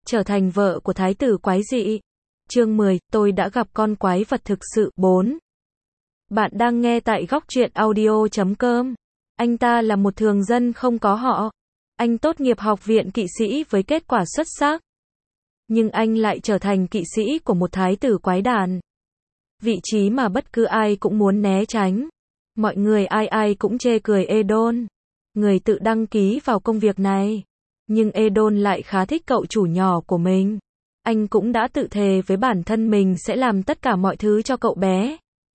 trở thành vợ của thái tử quái dị. Chương 10, tôi đã gặp con quái vật thực sự. 4. Bạn đang nghe tại góc truyện audio.com. Anh ta là một thường dân không có họ. Anh tốt nghiệp học viện kỵ sĩ với kết quả xuất sắc. Nhưng anh lại trở thành kỵ sĩ của một thái tử quái đản. Vị trí mà bất cứ ai cũng muốn né tránh. Mọi người ai cũng chê cười Edon. Người tự đăng ký vào công việc này. Nhưng Edon lại khá thích cậu chủ nhỏ của mình. Anh cũng đã tự thề với bản thân mình sẽ làm tất cả mọi thứ cho cậu bé.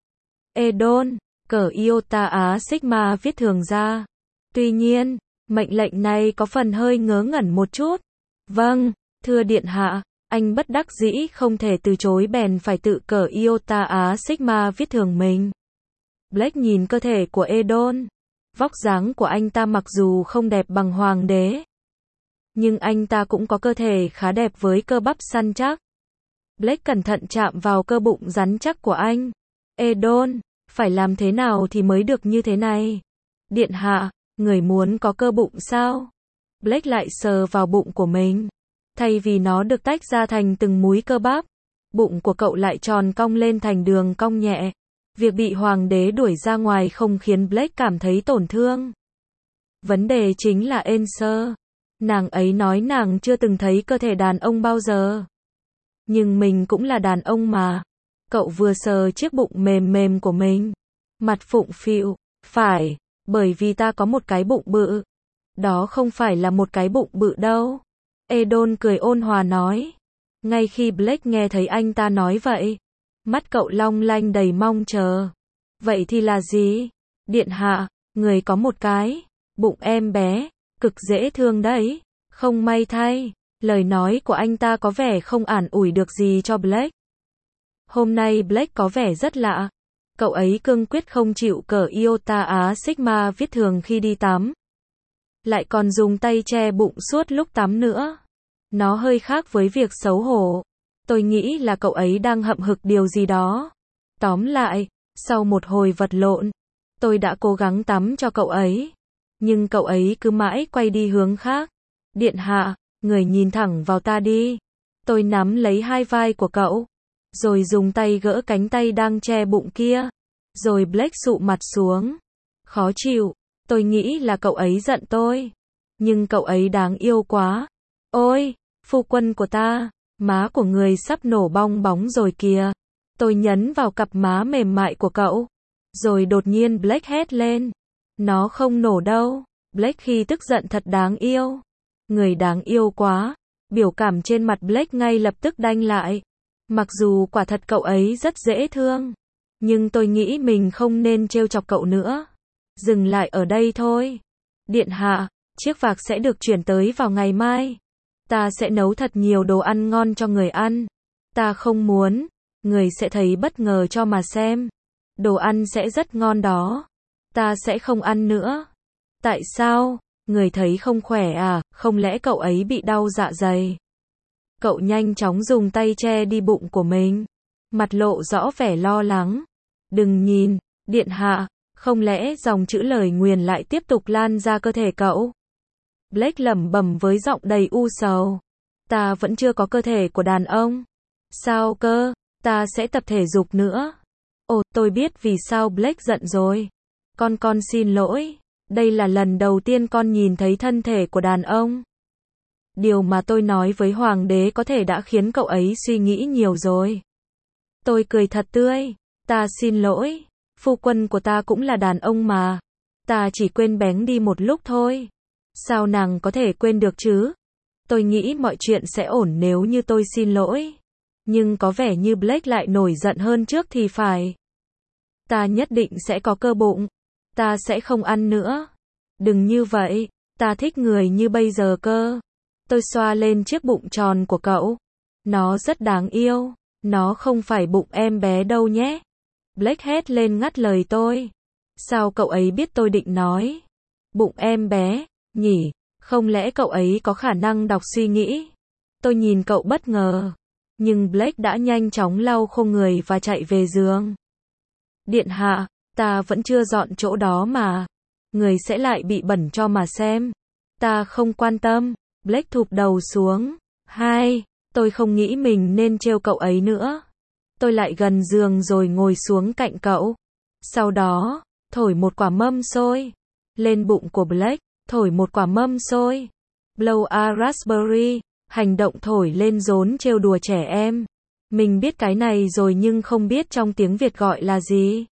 Edon, cờ Iota Á Sigma viết thường ra. Tuy nhiên, mệnh lệnh này có phần hơi ngớ ngẩn một chút. Vâng, thưa điện hạ, anh bất đắc dĩ không thể từ chối bèn phải tự cờ Iota Á Sigma viết thường mình. Blake nhìn cơ thể của Edon. Vóc dáng của anh ta mặc dù không đẹp bằng hoàng đế, nhưng anh ta cũng có cơ thể khá đẹp với cơ bắp săn chắc. Blake cẩn thận chạm vào cơ bụng rắn chắc của anh. Edon, phải làm thế nào thì mới được như thế này? Điện hạ, người muốn có cơ bụng sao? Blake lại sờ vào bụng của mình. Thay vì nó được tách ra thành từng múi cơ bắp, bụng của cậu lại tròn cong lên thành đường cong nhẹ. Việc bị hoàng đế đuổi ra ngoài không khiến Blake cảm thấy tổn thương. Vấn đề chính là Enser. Nàng ấy nói nàng chưa từng thấy cơ thể đàn ông bao giờ. Nhưng mình cũng là đàn ông mà. Cậu vừa sờ chiếc bụng mềm mềm của mình. Mặt phụng phịu. Phải, bởi vì ta có một cái bụng bự. Đó không phải là một cái bụng bự đâu. Edon cười ôn hòa nói. Ngay khi Blake nghe thấy anh ta nói vậy, mắt cậu long lanh đầy mong chờ. Vậy thì là gì? Điện hạ, người có một cái bụng em bé, cực dễ thương đấy. Không may thay, lời nói của anh ta có vẻ không an ủi được gì cho Blake. Hôm nay Blake có vẻ rất lạ. Cậu ấy cương quyết không chịu cờ Iota Á Sigma viết thường khi đi tắm. Lại còn dùng tay che bụng suốt lúc tắm nữa. Nó hơi khác với việc xấu hổ. Tôi nghĩ là cậu ấy đang hậm hực điều gì đó. Tóm lại, sau một hồi vật lộn, tôi đã cố gắng tắm cho cậu ấy. Nhưng cậu ấy cứ mãi quay đi hướng khác. Điện hạ, người nhìn thẳng vào ta đi. Tôi nắm lấy hai vai của cậu, rồi dùng tay gỡ cánh tay đang che bụng kia. Rồi Blake sụ mặt xuống. Khó chịu, tôi nghĩ là cậu ấy giận tôi. Nhưng cậu ấy đáng yêu quá. Ôi, phu quân của ta, má của người sắp nổ bong bóng rồi kìa. Tôi nhấn vào cặp má mềm mại của cậu. Rồi đột nhiên Blake hét lên. Nó không nổ đâu. Blake khi tức giận thật đáng yêu. Người đáng yêu quá. Biểu cảm trên mặt Blake ngay lập tức đanh lại. Mặc dù quả thật cậu ấy rất dễ thương. Nhưng tôi nghĩ mình không nên trêu chọc cậu nữa. Dừng lại ở đây thôi. Điện hạ, chiếc vạc sẽ được chuyển tới vào ngày mai. Ta sẽ nấu thật nhiều đồ ăn ngon cho người ăn. Ta không muốn. Người sẽ thấy bất ngờ cho mà xem. Đồ ăn sẽ rất ngon đó. Ta sẽ không ăn nữa. Tại sao? Người thấy không khỏe à? Không lẽ cậu ấy bị đau dạ dày? Cậu nhanh chóng dùng tay che đi bụng của mình. Mặt lộ rõ vẻ lo lắng. Đừng nhìn, điện hạ. Không lẽ dòng chữ lời nguyền lại tiếp tục lan ra cơ thể cậu? Blake lẩm bẩm với giọng đầy u sầu. Ta vẫn chưa có cơ thể của đàn ông. Sao cơ? Ta sẽ tập thể dục nữa. Ồ, tôi biết vì sao Blake giận rồi. Con xin lỗi. Đây là lần đầu tiên con nhìn thấy thân thể của đàn ông. Điều mà tôi nói với hoàng đế có thể đã khiến cậu ấy suy nghĩ nhiều rồi. Tôi cười thật tươi. Ta xin lỗi. Phu quân của ta cũng là đàn ông mà. Ta chỉ quên bén đi một lúc thôi. Sao nàng có thể quên được chứ? Tôi nghĩ mọi chuyện sẽ ổn nếu như tôi xin lỗi. Nhưng có vẻ như Blake lại nổi giận hơn trước thì phải. Ta nhất định sẽ có cơ bụng. Ta sẽ không ăn nữa. Đừng như vậy. Ta thích người như bây giờ cơ. Tôi xoa lên chiếc bụng tròn của cậu. Nó rất đáng yêu. Nó không phải bụng em bé đâu nhé. Blake hét lên ngắt lời tôi. Sao cậu ấy biết tôi định nói bụng em bé, nhỉ? Không lẽ cậu ấy có khả năng đọc suy nghĩ? Tôi nhìn cậu bất ngờ. Nhưng Blake đã nhanh chóng lau khô người và chạy về giường. Điện hạ, ta vẫn chưa dọn chỗ đó mà. Người sẽ lại bị bẩn cho mà xem. Ta không quan tâm. Blake thụp đầu xuống. 2. Tôi không nghĩ mình nên trêu cậu ấy nữa. Tôi lại gần giường rồi ngồi xuống cạnh cậu. Sau đó, thổi một quả mâm xôi lên bụng của Blake, thổi một quả mâm xôi. Blow a raspberry, hành động thổi lên rốn trêu đùa trẻ em. Mình biết cái này rồi nhưng không biết trong tiếng Việt gọi là gì.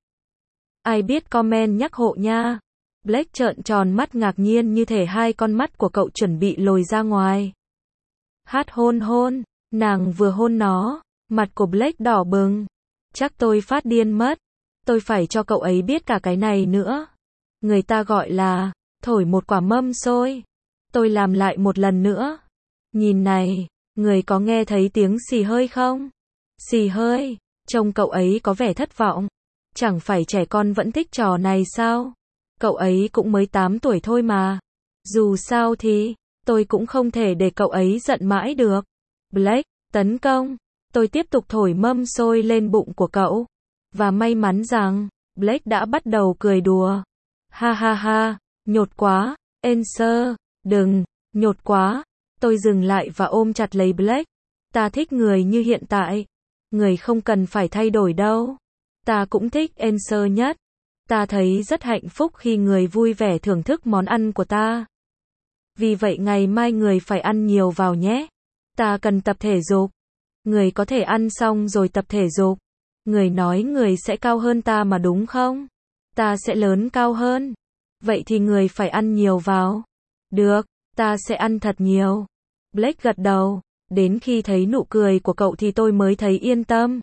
Ai biết comment nhắc hộ nha. Blake trợn tròn mắt ngạc nhiên như thể hai con mắt của cậu chuẩn bị lồi ra ngoài. Hát hôn hôn, nàng vừa hôn nó, mặt của Blake đỏ bừng. Chắc tôi phát điên mất. Tôi phải cho cậu ấy biết cả cái này nữa. Người ta gọi là thổi một quả mâm xôi. Tôi làm lại một lần nữa. Nhìn này, người có nghe thấy tiếng xì hơi không? Xì hơi, trông cậu ấy có vẻ thất vọng. Chẳng phải trẻ con vẫn thích trò này sao? Cậu ấy cũng mới 8 tuổi thôi mà. Dù sao thì, tôi cũng không thể để cậu ấy giận mãi được. Blake, tấn công. Tôi tiếp tục thổi mâm xôi lên bụng của cậu. Và may mắn rằng, Blake đã bắt đầu cười đùa. Ha ha ha, nhột quá, Answer, đừng, nhột quá. Tôi dừng lại và ôm chặt lấy Blake. Ta thích người như hiện tại. Người không cần phải thay đổi đâu. Ta cũng thích Answer nhất. Ta thấy rất hạnh phúc khi người vui vẻ thưởng thức món ăn của ta. Vì vậy ngày mai người phải ăn nhiều vào nhé. Ta cần tập thể dục. Người có thể ăn xong rồi tập thể dục. Người nói người sẽ cao hơn ta mà đúng không? Ta sẽ lớn cao hơn. Vậy thì người phải ăn nhiều vào. Được, ta sẽ ăn thật nhiều. Blake gật đầu. Đến khi thấy nụ cười của cậu thì tôi mới thấy yên tâm.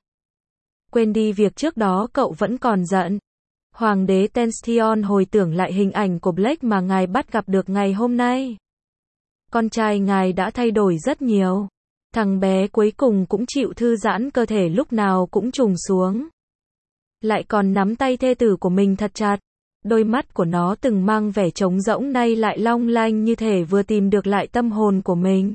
Quên đi việc trước đó cậu vẫn còn giận. Hoàng đế Tension hồi tưởng lại hình ảnh của Blake mà ngài bắt gặp được ngày hôm nay. Con trai ngài đã thay đổi rất nhiều. Thằng bé cuối cùng cũng chịu thư giãn cơ thể lúc nào cũng trùng xuống. Lại còn nắm tay thê tử của mình thật chặt. Đôi mắt của nó từng mang vẻ trống rỗng nay lại long lanh như thể vừa tìm được lại tâm hồn của mình.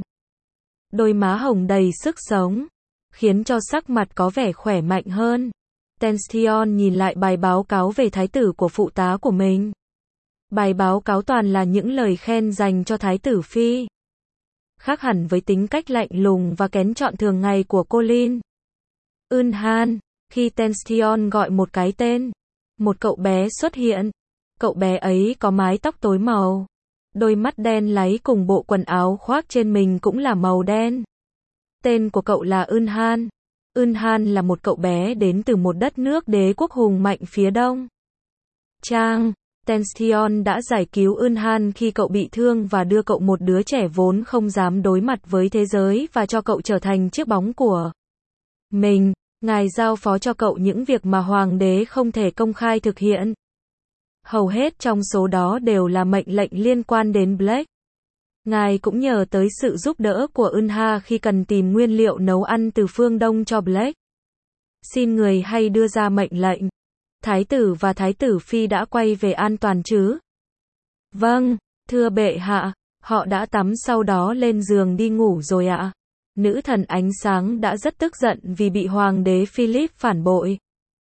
Đôi má hồng đầy sức sống, khiến cho sắc mặt có vẻ khỏe mạnh hơn. Tension nhìn lại bài báo cáo về thái tử của phụ tá của mình. Bài báo cáo toàn là những lời khen dành cho thái tử phi. Khác hẳn với tính cách lạnh lùng và kén chọn thường ngày của Colin. Unhan, khi Tension gọi một cái tên, một cậu bé xuất hiện. Cậu bé ấy có mái tóc tối màu, đôi mắt đen láy cùng bộ quần áo khoác trên mình cũng là màu đen. Tên của cậu là Unhan. Unhan là một cậu bé đến từ một đất nước đế quốc hùng mạnh phía đông. Tension đã giải cứu Unhan khi cậu bị thương và đưa cậu một đứa trẻ vốn không dám đối mặt với thế giới và cho cậu trở thành chiếc bóng của mình. Ngài giao phó cho cậu những việc mà hoàng đế không thể công khai thực hiện. Hầu hết trong số đó đều là mệnh lệnh liên quan đến Blake. Ngài cũng nhờ tới sự giúp đỡ của Unha khi cần tìm nguyên liệu nấu ăn từ phương Đông cho Blake. Xin người hay đưa ra mệnh lệnh. Thái tử và thái tử phi đã quay về an toàn chứ? Vâng, thưa bệ hạ, họ đã tắm sau đó lên giường đi ngủ rồi ạ. Nữ thần ánh sáng đã rất tức giận vì bị hoàng đế Philip phản bội.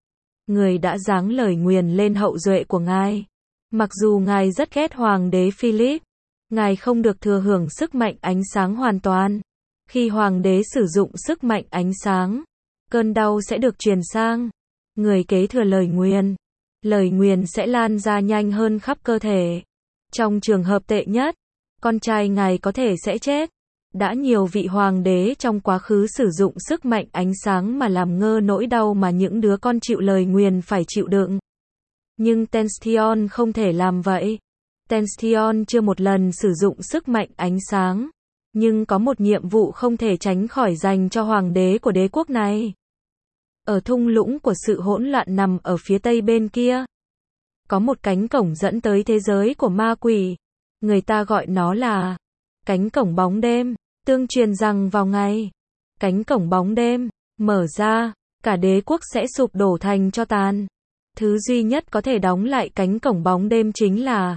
Người đã giáng lời nguyền lên hậu duệ của ngài. Mặc dù ngài rất ghét hoàng đế Philip, ngài không được thừa hưởng sức mạnh ánh sáng hoàn toàn. Khi hoàng đế sử dụng sức mạnh ánh sáng, cơn đau sẽ được truyền sang người kế thừa lời nguyền. Lời nguyền sẽ lan ra nhanh hơn khắp cơ thể. Trong trường hợp tệ nhất, con trai ngài có thể sẽ chết. Đã nhiều vị hoàng đế trong quá khứ sử dụng sức mạnh ánh sáng mà làm ngơ nỗi đau mà những đứa con chịu lời nguyền phải chịu đựng. Nhưng Tension không thể làm vậy. Tension chưa một lần sử dụng sức mạnh ánh sáng. Nhưng có một nhiệm vụ không thể tránh khỏi dành cho hoàng đế của đế quốc này. Ở thung lũng của sự hỗn loạn nằm ở phía tây bên kia, có một cánh cổng dẫn tới thế giới của ma quỷ. Người ta gọi nó là cánh cổng bóng đêm. Tương truyền rằng vào ngày cánh cổng bóng đêm mở ra, cả đế quốc sẽ sụp đổ thành tro tàn. Thứ duy nhất có thể đóng lại cánh cổng bóng đêm chính là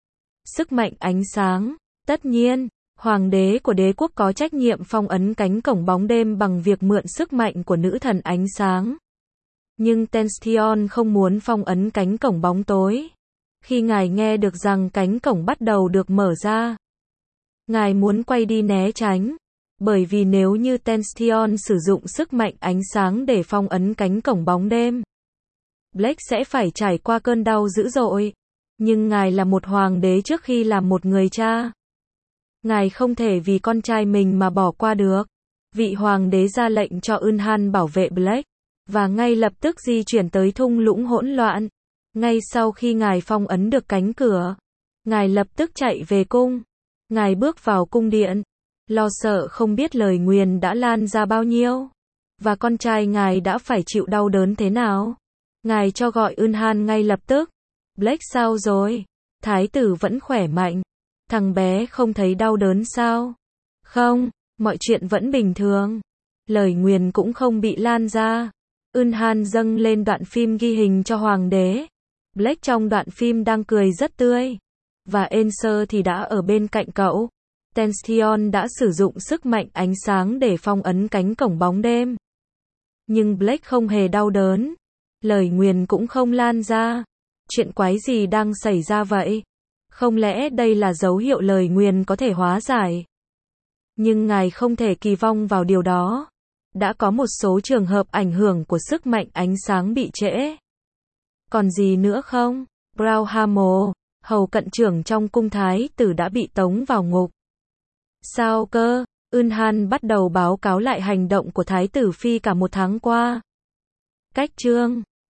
sức mạnh ánh sáng. Tất nhiên, hoàng đế của đế quốc có trách nhiệm phong ấn cánh cổng bóng đêm bằng việc mượn sức mạnh của nữ thần ánh sáng. Nhưng Tension không muốn phong ấn cánh cổng bóng tối. Khi ngài nghe được rằng cánh cổng bắt đầu được mở ra, ngài muốn quay đi né tránh. Bởi vì nếu như Tension sử dụng sức mạnh ánh sáng để phong ấn cánh cổng bóng đêm, Blake sẽ phải trải qua cơn đau dữ dội. Nhưng ngài là một hoàng đế trước khi làm một người cha. Ngài không thể vì con trai mình mà bỏ qua được. Vị hoàng đế ra lệnh cho Unhan bảo vệ Blake, và ngay lập tức di chuyển tới thung lũng hỗn loạn. Ngay sau khi ngài phong ấn được cánh cửa, ngài lập tức chạy về cung. Ngài bước vào cung điện, lo sợ không biết lời nguyền đã lan ra bao nhiêu, và con trai ngài đã phải chịu đau đớn thế nào. Ngài cho gọi Unhan ngay lập tức. Blake sao rồi? Thái tử vẫn khỏe mạnh. Thằng bé không thấy đau đớn sao? Không, mọi chuyện vẫn bình thường. Lời nguyền cũng không bị lan ra. Unhan dâng lên đoạn phim ghi hình cho hoàng đế. Blake trong đoạn phim đang cười rất tươi. Và Enser thì đã ở bên cạnh cậu. Tension đã sử dụng sức mạnh ánh sáng để phong ấn cánh cổng bóng đêm. Nhưng Blake không hề đau đớn. Lời nguyền cũng không lan ra. Chuyện quái gì đang xảy ra vậy? Không lẽ đây là dấu hiệu lời nguyền có thể hóa giải? Nhưng ngài không thể kỳ vọng vào điều đó. Đã có một số trường hợp ảnh hưởng của sức mạnh ánh sáng bị trễ. Còn gì nữa không? Brownhamo, hầu cận trưởng trong cung thái tử đã bị tống vào ngục. Sao cơ? Unhan bắt đầu báo cáo lại hành động của thái tử phi cả một tháng qua. Cách chương